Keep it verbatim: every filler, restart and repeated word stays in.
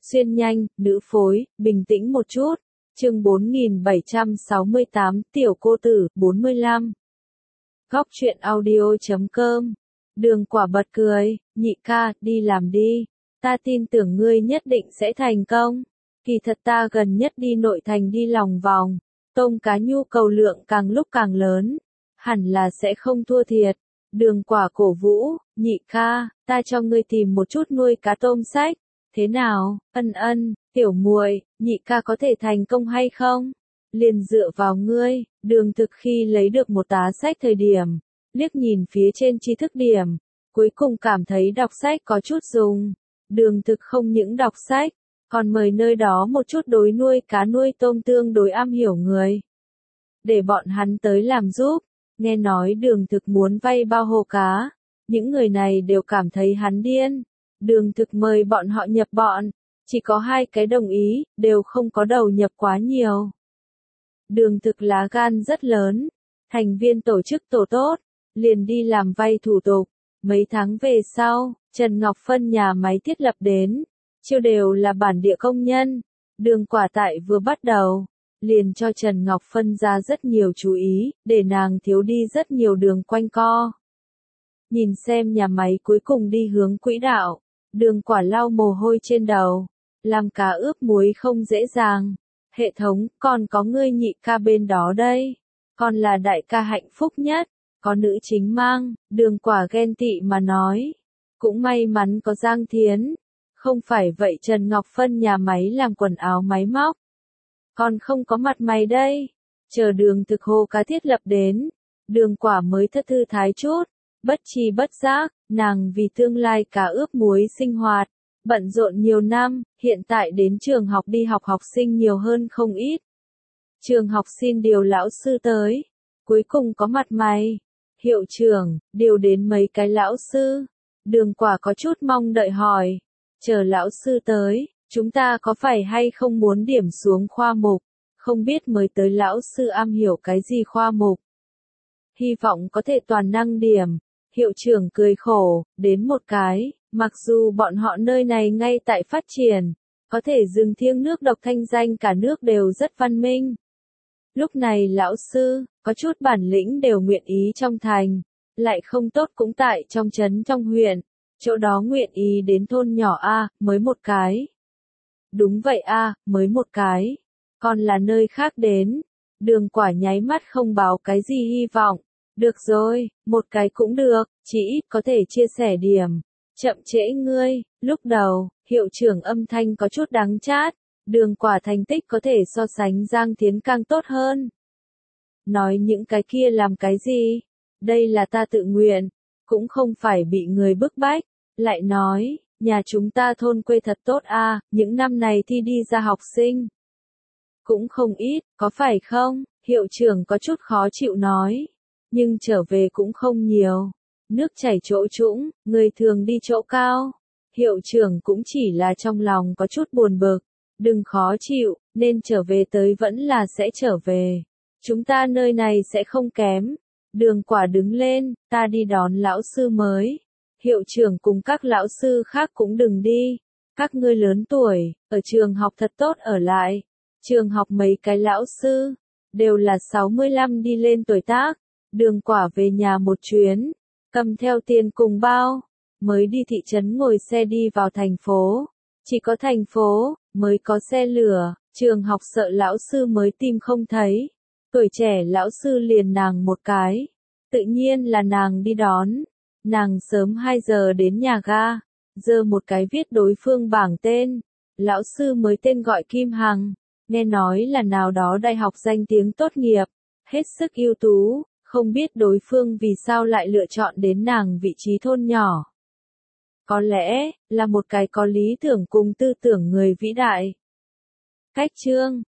xuyên nhanh, nữ phối, bình tĩnh một chút. Chương bốn nghìn bảy trăm sáu mươi tám, tiểu cô tử, bốn mươi lăm. Góc truyện audio chấm com. Đường Quả bật cười, nhị ca, đi làm đi. Ta tin tưởng ngươi nhất định sẽ thành công. Kỳ thật ta gần nhất đi nội thành đi lòng vòng. Tôm cá nhu cầu lượng càng lúc càng lớn. Hẳn là sẽ không thua thiệt. Đường Quả cổ vũ, nhị ca, ta cho ngươi tìm một chút nuôi cá tôm sách. Thế nào, ân ân, tiểu muội, nhị ca có thể thành công hay không? Liền dựa vào ngươi. Đường Thực khi lấy được một tá sách thời điểm, liếc nhìn phía trên tri thức điểm, cuối cùng cảm thấy đọc sách có chút dùng. Đường Thực không những đọc sách, còn mời nơi đó một chút đối nuôi cá nuôi tôm tương đối am hiểu người. Để bọn hắn tới làm giúp. Nghe nói Đường Thực muốn vay bao hồ cá, những người này đều cảm thấy hắn điên. Đường Thực mời bọn họ nhập bọn, chỉ có hai cái đồng ý, đều không có đầu nhập quá nhiều. Đường Thực lá gan rất lớn, thành viên tổ chức tổ tốt, liền đi làm vay thủ tục. Mấy tháng về sau, Trần Ngọc Phân nhà máy thiết lập đến, chiêu đều là bản địa công nhân. Đường Quả tại vừa bắt đầu, liền cho Trần Ngọc Phân ra rất nhiều chú ý, để nàng thiếu đi rất nhiều đường quanh co. Nhìn xem nhà máy cuối cùng đi hướng quỹ đạo, Đường Quả lau mồ hôi trên đầu, làm cá ướp muối không dễ dàng. Hệ thống, còn có ngươi nhị ca bên đó đây, còn là đại ca hạnh phúc nhất, có nữ chính mang. Đường Quả ghen tị mà nói, cũng may mắn có Giang Thiến, không phải vậy Trần Ngọc Phân nhà máy làm quần áo máy móc, còn không có mặt mày đây. Chờ Đường Thực hồ cá thiết lập đến, Đường Quả mới thất thư thái chút, bất tri bất giác, nàng vì tương lai cá ướp muối sinh hoạt, bận rộn nhiều năm, hiện tại đến trường học đi học học sinh nhiều hơn không ít. Trường học xin điều lão sư tới, cuối cùng có mặt mày. Hiệu trưởng, điều đến mấy cái lão sư. Đường Quả có chút mong đợi hỏi, chờ lão sư tới, chúng ta có phải hay không muốn điểm xuống khoa mục, không biết mới tới lão sư am hiểu cái gì khoa mục. Hy vọng có thể toàn năng điểm. Hiệu trưởng cười khổ, đến một cái, mặc dù bọn họ nơi này ngay tại phát triển, có thể dừng thiêng nước độc thanh danh cả nước đều rất văn minh. Lúc này lão sư, có chút bản lĩnh đều nguyện ý trong thành, lại không tốt cũng tại trong trấn trong huyện, chỗ đó nguyện ý đến thôn nhỏ A, mới một cái. Đúng vậy A, mới một cái, còn là nơi khác đến. Đường Quả nháy mắt không báo cái gì hy vọng. Được rồi, một cái cũng được, chỉ ít có thể chia sẻ điểm. Chậm trễ ngươi. Lúc đầu, hiệu trưởng âm thanh có chút đắng chát, Đường Quả thành tích có thể so sánh Giang Thiến càng tốt hơn. Nói những cái kia làm cái gì? Đây là ta tự nguyện, cũng không phải bị người bức bách. Lại nói, nhà chúng ta thôn quê thật tốt a, những năm này thi đi ra học sinh cũng không ít, có phải không? Hiệu trưởng có chút khó chịu nói. Nhưng trở về cũng không nhiều. Nước chảy chỗ trũng, người thường đi chỗ cao. Hiệu trưởng cũng chỉ là trong lòng có chút buồn bực. Đừng khó chịu, nên trở về tới vẫn là sẽ trở về. Chúng ta nơi này sẽ không kém. Đường Quả đứng lên, ta đi đón lão sư mới. Hiệu trưởng cùng các lão sư khác cũng đừng đi. Các ngươi lớn tuổi, ở trường học thật tốt ở lại. Trường học mấy cái lão sư, đều là sáu mươi lăm đi lên tuổi tác. Đường Quả về nhà một chuyến, cầm theo tiền cùng bao, mới đi thị trấn ngồi xe đi vào thành phố. Chỉ có thành phố, mới có xe lửa, trường học sợ lão sư mới tìm không thấy. Tuổi trẻ lão sư liền nàng một cái, tự nhiên là nàng đi đón. Nàng sớm hai giờ đến nhà ga, giờ một cái viết đối phương bảng tên. Lão sư mới tên gọi Kim Hằng, nghe nói là nào đó đại học danh tiếng tốt nghiệp, hết sức ưu tú. Không biết đối phương vì sao lại lựa chọn đến nàng vị trí thôn nhỏ. Có lẽ, là một cái có lý tưởng cùng tư tưởng người vĩ đại. Cách chương